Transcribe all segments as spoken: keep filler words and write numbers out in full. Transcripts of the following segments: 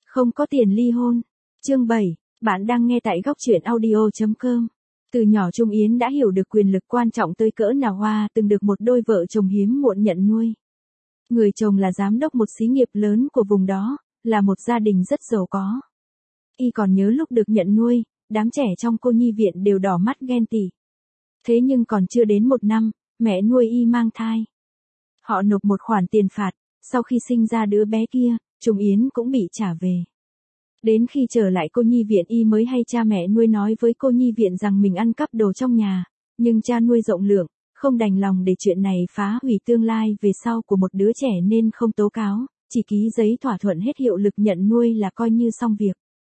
Không có tiền ly hôn. Chương bảy, bạn đang nghe tại góc truyện audio chấm com. Từ nhỏ Trung Yến đã hiểu được quyền lực quan trọng tới cỡ nào. Hoa từng được một đôi vợ chồng hiếm muộn nhận nuôi. Người chồng là giám đốc một xí nghiệp lớn của vùng đó, là một gia đình rất giàu có. Y còn nhớ lúc được nhận nuôi, đám trẻ trong cô nhi viện đều đỏ mắt ghen tị. Thế nhưng còn chưa đến một năm, mẹ nuôi Y mang thai. Họ nộp một khoản tiền phạt, sau khi sinh ra đứa bé kia, Trung Yến cũng bị trả về. Đến khi trở lại cô nhi viện Y mới hay cha mẹ nuôi nói với cô nhi viện rằng mình ăn cắp đồ trong nhà, nhưng cha nuôi rộng lượng, không đành lòng để chuyện này phá hủy tương lai về sau của một đứa trẻ nên không tố cáo, chỉ ký giấy thỏa thuận hết hiệu lực nhận nuôi là coi như xong việc.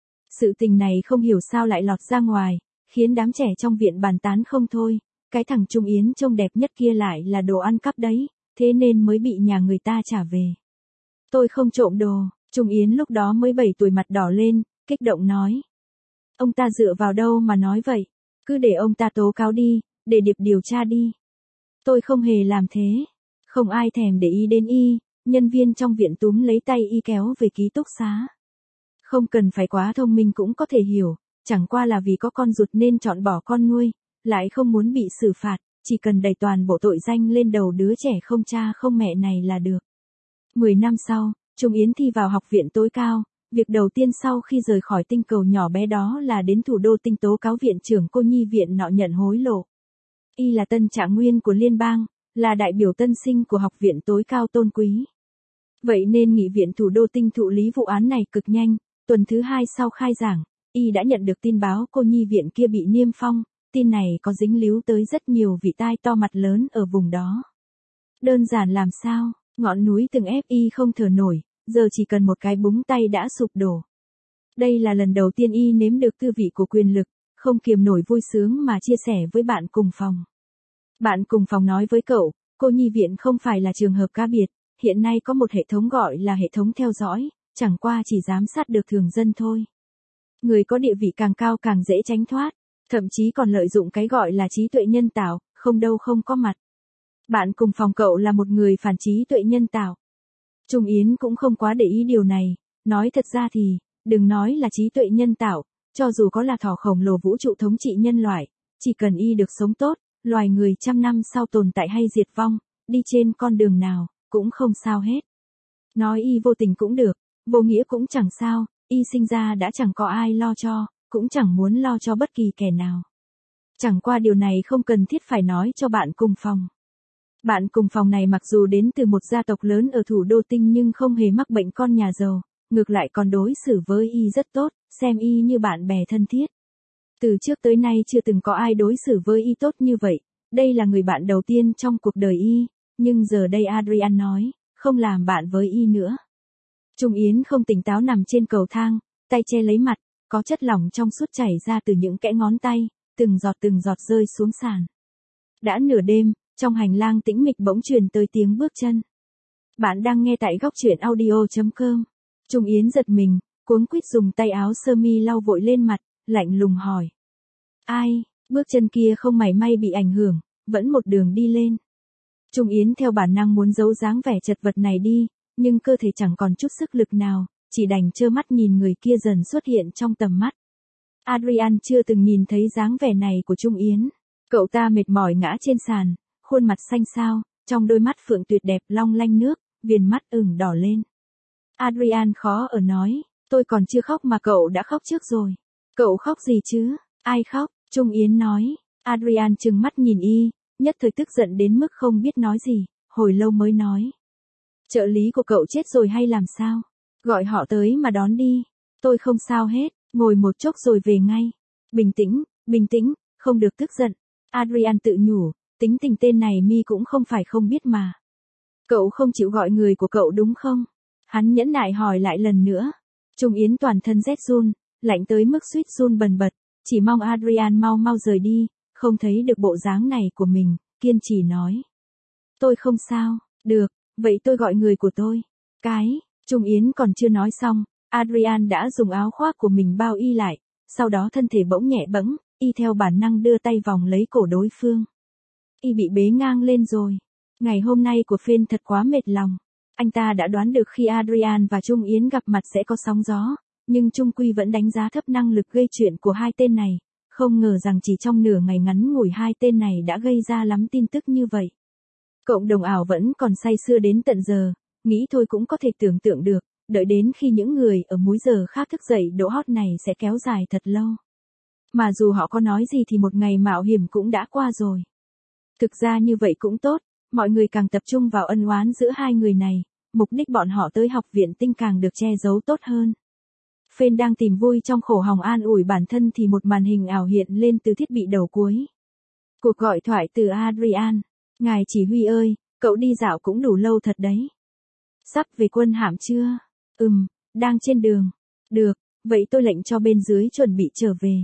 Sự tình này không hiểu sao lại lọt ra ngoài, khiến đám trẻ trong viện bàn tán không thôi, cái thằng Trung Yến trông đẹp nhất kia lại là đồ ăn cắp đấy, thế nên mới bị nhà người ta trả về. Tôi không trộm đồ. Trung Yến lúc đó mới bảy tuổi, mặt đỏ lên, kích động nói. Ông ta dựa vào đâu mà nói vậy? Cứ để ông ta tố cáo đi, để điệp điều tra đi. Tôi không hề làm thế. Không ai thèm để ý đến Y, nhân viên trong viện túm lấy tay Y kéo về ký túc xá. Không cần phải quá thông minh cũng có thể hiểu, chẳng qua là vì có con ruột nên chọn bỏ con nuôi, lại không muốn bị xử phạt, chỉ cần đẩy toàn bộ tội danh lên đầu đứa trẻ không cha không mẹ này là được. Mười năm sau, Trung Yến thi vào học viện tối cao, việc đầu tiên sau khi rời khỏi tinh cầu nhỏ bé đó là đến thủ đô Tinh tố cáo viện trưởng cô nhi viện nọ nhận hối lộ. Y là tân trạng nguyên của liên bang, là đại biểu tân sinh của học viện tối cao tôn quý. Vậy nên nghị viện thủ đô Tinh thụ lý vụ án này cực nhanh, tuần thứ hai sau khai giảng, Y đã nhận được tin báo cô nhi viện kia bị niêm phong, tin này có dính líu tới rất nhiều vị tai to mặt lớn ở vùng đó. Đơn giản làm sao, ngọn núi từng ép Y không thở nổi, giờ chỉ cần một cái búng tay đã sụp đổ. Đây là lần đầu tiên Y nếm được tư vị của quyền lực, không kiềm nổi vui sướng mà chia sẻ với bạn cùng phòng. Bạn cùng phòng nói với cậu, cô nhi viện không phải là trường hợp cá biệt, hiện nay có một hệ thống gọi là hệ thống theo dõi, chẳng qua chỉ giám sát được thường dân thôi. Người có địa vị càng cao càng dễ tránh thoát, thậm chí còn lợi dụng cái gọi là trí tuệ nhân tạo, không đâu không có mặt. Bạn cùng phòng cậu là một người phản trí tuệ nhân tạo. Trung Yến cũng không quá để ý điều này, nói thật ra thì, đừng nói là trí tuệ nhân tạo, cho dù có là thỏ khổng lồ vũ trụ thống trị nhân loại, chỉ cần Y được sống tốt, loài người trăm năm sau tồn tại hay diệt vong, đi trên con đường nào, cũng không sao hết. Nói Y vô tình cũng được, vô nghĩa cũng chẳng sao, Y sinh ra đã chẳng có ai lo cho, cũng chẳng muốn lo cho bất kỳ kẻ nào. Chẳng qua điều này không cần thiết phải nói cho bạn cùng phòng. Bạn cùng phòng này mặc dù đến từ một gia tộc lớn ở thủ đô Tinh nhưng không hề mắc bệnh con nhà giàu, ngược lại còn đối xử với Y rất tốt, xem Y như bạn bè thân thiết. Từ trước tới nay chưa từng có ai đối xử với Y tốt như vậy, đây là người bạn đầu tiên trong cuộc đời Y, nhưng giờ đây Adrian nói, không làm bạn với Y nữa. Trung Yến không tỉnh táo nằm trên cầu thang, tay che lấy mặt, có chất lỏng trong suốt chảy ra từ những kẽ ngón tay, từng giọt từng giọt rơi xuống sàn. Đã nửa đêm, trong hành lang tĩnh mịch bỗng truyền tới tiếng bước chân. Bạn đang nghe tại góc truyện audio chấm com. Trung Yến giật mình, cuống quýt dùng tay áo sơ mi lau vội lên mặt, lạnh lùng hỏi. Ai? Bước chân kia không mảy may bị ảnh hưởng, vẫn một đường đi lên. Trung Yến theo bản năng muốn giấu dáng vẻ chật vật này đi, nhưng cơ thể chẳng còn chút sức lực nào, chỉ đành trơ mắt nhìn người kia dần xuất hiện trong tầm mắt. Adrian chưa từng nhìn thấy dáng vẻ này của Trung Yến. Cậu ta mệt mỏi ngã trên sàn, khuôn mặt xanh xao, trong đôi mắt phượng tuyệt đẹp long lanh nước, viền mắt ửng đỏ lên. Adrian khó ở nói, tôi còn chưa khóc mà cậu đã khóc trước rồi. Cậu khóc gì chứ? Ai khóc? Trung Yến nói. Adrian trừng mắt nhìn Y, nhất thời tức giận đến mức không biết nói gì, hồi lâu mới nói. Trợ lý của cậu chết rồi hay làm sao? Gọi họ tới mà đón đi. Tôi không sao hết, ngồi một chốc rồi về ngay. Bình tĩnh, bình tĩnh, không được tức giận. Adrian tự nhủ, tính tình tên này mi cũng không phải không biết mà. Cậu không chịu gọi người của cậu đúng không? Hắn nhẫn nại hỏi lại lần nữa. Trung Yến toàn thân rét run, lạnh tới mức suýt run bần bật, chỉ mong Adrian mau mau rời đi, không thấy được bộ dáng này của mình, kiên trì nói. Tôi không sao, được, vậy tôi gọi người của tôi. Cái, Trung Yến còn chưa nói xong, Adrian đã dùng áo khoác của mình bao Y lại, sau đó thân thể bỗng nhẹ bẫng, Y theo bản năng đưa tay vòng lấy cổ đối phương. Y bị bế ngang lên rồi. Ngày hôm nay của Phên thật quá mệt lòng. Anh ta đã đoán được khi Adrian và Trung Yến gặp mặt sẽ có sóng gió, nhưng Trung Quy vẫn đánh giá thấp năng lực gây chuyện của hai tên này, không ngờ rằng chỉ trong nửa ngày ngắn ngủi hai tên này đã gây ra lắm tin tức như vậy. Cộng đồng ảo vẫn còn say sưa đến tận giờ, nghĩ thôi cũng có thể tưởng tượng được, đợi đến khi những người ở múi giờ khác thức dậy độ hot này sẽ kéo dài thật lâu. Mà dù họ có nói gì thì một ngày mạo hiểm cũng đã qua rồi. Thực ra như vậy cũng tốt, mọi người càng tập trung vào ân oán giữa hai người này, mục đích bọn họ tới học viện tinh càng được che giấu tốt hơn. Phên đang tìm vui trong khổ hòng an ủi bản thân thì một màn hình ảo hiện lên từ thiết bị đầu cuối. Cuộc gọi thoại từ Adrian. Ngài chỉ huy ơi, cậu đi dạo cũng đủ lâu thật đấy. Sắp về quân hạm chưa? Ừm, đang trên đường. Được, vậy tôi lệnh cho bên dưới chuẩn bị trở về.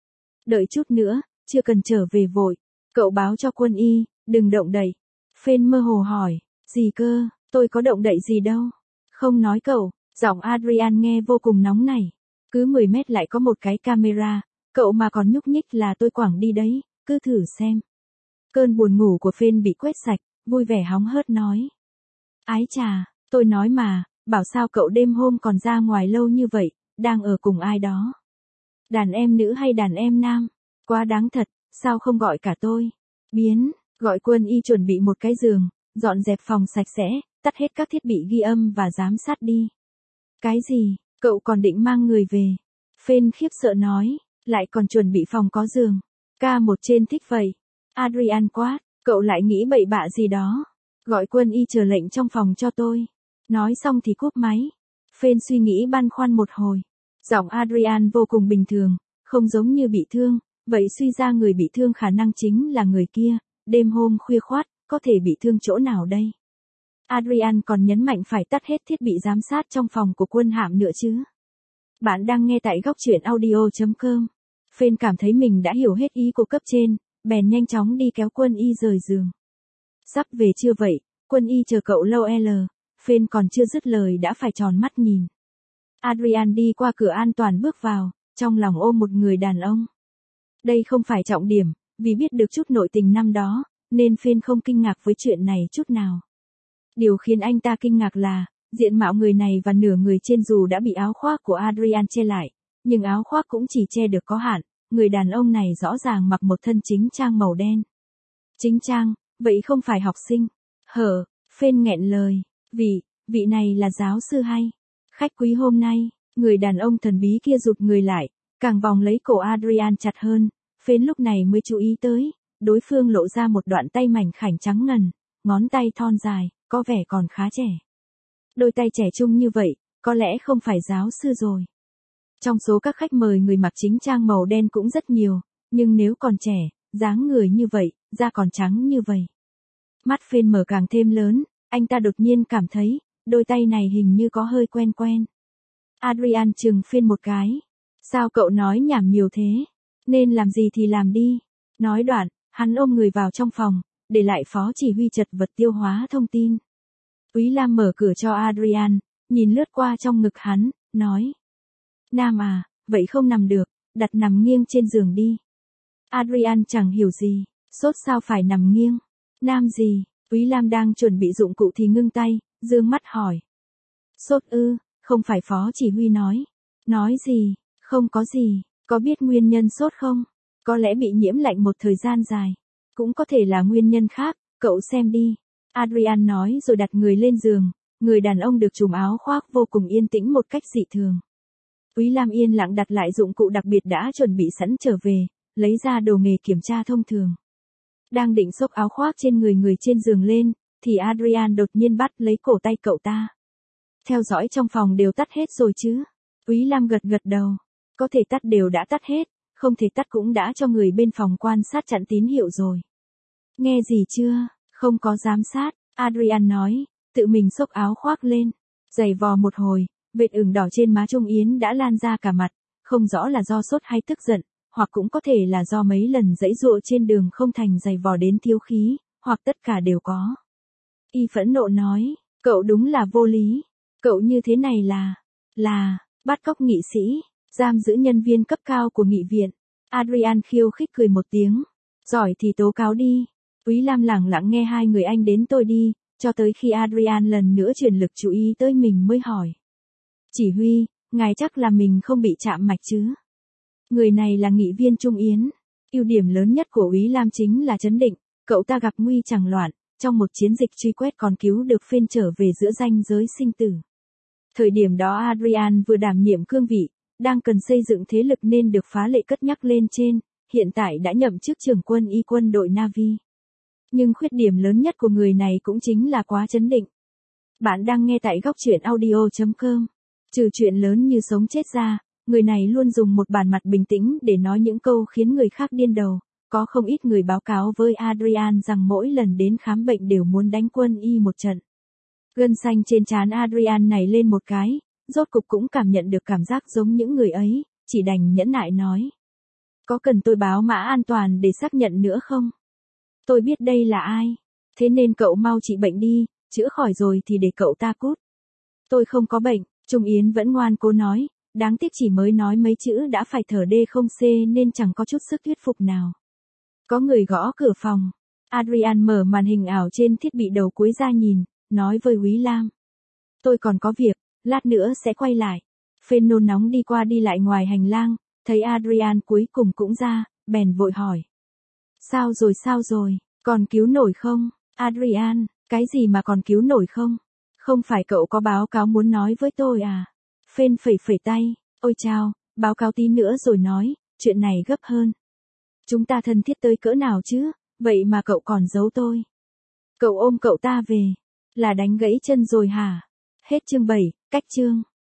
Đợi chút nữa, chưa cần trở về vội. Cậu báo cho quân y, đừng động đậy. Phên mơ hồ hỏi, gì cơ, tôi có động đậy gì đâu. Không nói cậu, giọng Adrian nghe vô cùng nóng nảy. Cứ mười mét lại có một cái camera, cậu mà còn nhúc nhích là tôi quẳng đi đấy, cứ thử xem. Cơn buồn ngủ của Phên bị quét sạch, vui vẻ hóng hớt nói. Ái chà, tôi nói mà, bảo sao cậu đêm hôm còn ra ngoài lâu như vậy, đang ở cùng ai đó. Đàn em nữ hay đàn em nam? Quá đáng thật, sao không gọi cả tôi? Biến, gọi quân y chuẩn bị một cái giường, dọn dẹp phòng sạch sẽ, tắt hết các thiết bị ghi âm và giám sát đi. Cái gì, cậu còn định mang người về? Phên khiếp sợ nói, lại còn chuẩn bị phòng có giường. Ca một trên thích vậy. Adrian quát, cậu lại nghĩ bậy bạ gì đó. Gọi quân y chờ lệnh trong phòng cho tôi. Nói xong thì cúp máy. Phên suy nghĩ băn khoăn một hồi. Giọng Adrian vô cùng bình thường, không giống như bị thương, vậy suy ra người bị thương khả năng chính là người kia, đêm hôm khuya khoát, có thể bị thương chỗ nào đây? Adrian còn nhấn mạnh phải tắt hết thiết bị giám sát trong phòng của quân hạm nữa chứ. Bạn đang nghe tại góc truyện audio chấm com. Phên cảm thấy mình đã hiểu hết ý của cấp trên, bèn nhanh chóng đi kéo quân y rời giường. Sắp về chưa vậy, quân y chờ cậu lâu l, Phên còn chưa dứt lời đã phải tròn mắt nhìn. Adrian đi qua cửa an toàn bước vào, trong lòng ôm một người đàn ông. Đây không phải trọng điểm, vì biết được chút nội tình năm đó, nên Phên không kinh ngạc với chuyện này chút nào. Điều khiến anh ta kinh ngạc là, diện mạo người này và nửa người trên dù đã bị áo khoác của Adrian che lại, nhưng áo khoác cũng chỉ che được có hạn, người đàn ông này rõ ràng mặc một thân chính trang màu đen. Chính trang, vậy không phải học sinh. Hở, Phên nghẹn lời, vị, vị này là giáo sư hay? Khách quý hôm nay, người đàn ông thần bí kia rụt người lại, càng vòng lấy cổ Adrian chặt hơn, Phên lúc này mới chú ý tới, đối phương lộ ra một đoạn tay mảnh khảnh trắng ngần, ngón tay thon dài, có vẻ còn khá trẻ. Đôi tay trẻ trung như vậy, có lẽ không phải giáo sư rồi. Trong số các khách mời người mặc chính trang màu đen cũng rất nhiều, nhưng nếu còn trẻ, dáng người như vậy, da còn trắng như vậy. Mắt Phên mở càng thêm lớn, anh ta đột nhiên cảm thấy, đôi tay này hình như có hơi quen quen. Adrian chừng Phên một cái. Sao cậu nói nhảm nhiều thế? Nên làm gì thì làm đi. Nói đoạn, hắn ôm người vào trong phòng, để lại phó chỉ huy chật vật tiêu hóa thông tin. Úy Lam mở cửa cho Adrian, nhìn lướt qua trong ngực hắn, nói. Nam à, vậy không nằm được, đặt nằm nghiêng trên giường đi. Adrian chẳng hiểu gì, sốt sao phải nằm nghiêng. Nam gì, Úy Lam đang chuẩn bị dụng cụ thì ngưng tay, dương mắt hỏi. Sốt ư, không phải phó chỉ huy nói. Nói gì, không có gì, có biết nguyên nhân sốt không? Có lẽ bị nhiễm lạnh một thời gian dài. Cũng có thể là nguyên nhân khác, cậu xem đi. Adrian nói rồi đặt người lên giường, người đàn ông được trùm áo khoác vô cùng yên tĩnh một cách dị thường. Úy Lam yên lặng đặt lại dụng cụ đặc biệt đã chuẩn bị sẵn trở về, lấy ra đồ nghề kiểm tra thông thường. Đang định xốc áo khoác trên người người trên giường lên, thì Adrian đột nhiên bắt lấy cổ tay cậu ta. Theo dõi trong phòng đều tắt hết rồi chứ? Úy Lam gật gật đầu. Có thể tắt đều đã tắt hết, không thể tắt cũng đã cho người bên phòng quan sát chặn tín hiệu rồi. Nghe gì chưa? Không có giám sát, Adrian nói, tự mình xốc áo khoác lên. Giày vò một hồi, vệt ửng đỏ trên má Trung Yến đã lan ra cả mặt, không rõ là do sốt hay tức giận, hoặc cũng có thể là do mấy lần giãy giụa trên đường không thành giày vò đến thiếu khí, hoặc tất cả đều có. Y phẫn nộ nói, cậu đúng là vô lý, cậu như thế này là, là, bắt cóc nghị sĩ, giam giữ nhân viên cấp cao của nghị viện. Adrian khiêu khích cười một tiếng, giỏi thì tố cáo đi. Úy Lam lẳng lặng nghe hai người anh đến tôi đi, cho tới khi Adrian lần nữa chuyển lực chú ý tới mình mới hỏi. Chỉ huy, ngài chắc là mình không bị chạm mạch chứ? Người này là nghị viên Trung Yến. Ưu điểm lớn nhất của Úy Lam chính là trấn định, cậu ta gặp nguy chẳng loạn, trong một chiến dịch truy quét còn cứu được Phiên trở về giữa ranh giới sinh tử. Thời điểm đó Adrian vừa đảm nhiệm cương vị, đang cần xây dựng thế lực nên được phá lệ cất nhắc lên trên, hiện tại đã nhậm chức trưởng quân y quân đội Navy. Nhưng khuyết điểm lớn nhất của người này cũng chính là quá trấn định. Bạn đang nghe tại góc truyện audio chấm com. Trừ chuyện lớn như sống chết ra, người này luôn dùng một bản mặt bình tĩnh để nói những câu khiến người khác điên đầu. Có không ít người báo cáo với Adrian rằng mỗi lần đến khám bệnh đều muốn đánh quân y một trận. Gân xanh trên trán Adrian này lên một cái, rốt cục cũng cảm nhận được cảm giác giống những người ấy, chỉ đành nhẫn nại nói. Có cần tôi báo mã an toàn để xác nhận nữa không? Tôi biết đây là ai. Thế nên cậu mau trị bệnh đi, chữa khỏi rồi thì để cậu ta cút. Tôi không có bệnh, Trung Yến vẫn ngoan cố nói, đáng tiếc chỉ mới nói mấy chữ đã phải thở đê không xê nên chẳng có chút sức thuyết phục nào. Có người gõ cửa phòng. Adrian mở màn hình ảo trên thiết bị đầu cuối ra nhìn, nói với Úy Lam. Tôi còn có việc, lát nữa sẽ quay lại. Phên nôn nóng đi qua đi lại ngoài hành lang, thấy Adrian cuối cùng cũng ra, bèn vội hỏi. Sao rồi sao rồi, còn cứu nổi không? Adrian, cái gì mà còn cứu nổi không? Không phải cậu có báo cáo muốn nói với tôi à? Phên phẩy phẩy tay, ôi chao, báo cáo tí nữa rồi nói, chuyện này gấp hơn. Chúng ta thân thiết tới cỡ nào chứ, vậy mà cậu còn giấu tôi. Cậu ôm cậu ta về, là đánh gãy chân rồi hả? Hết chương bảy, cách chương.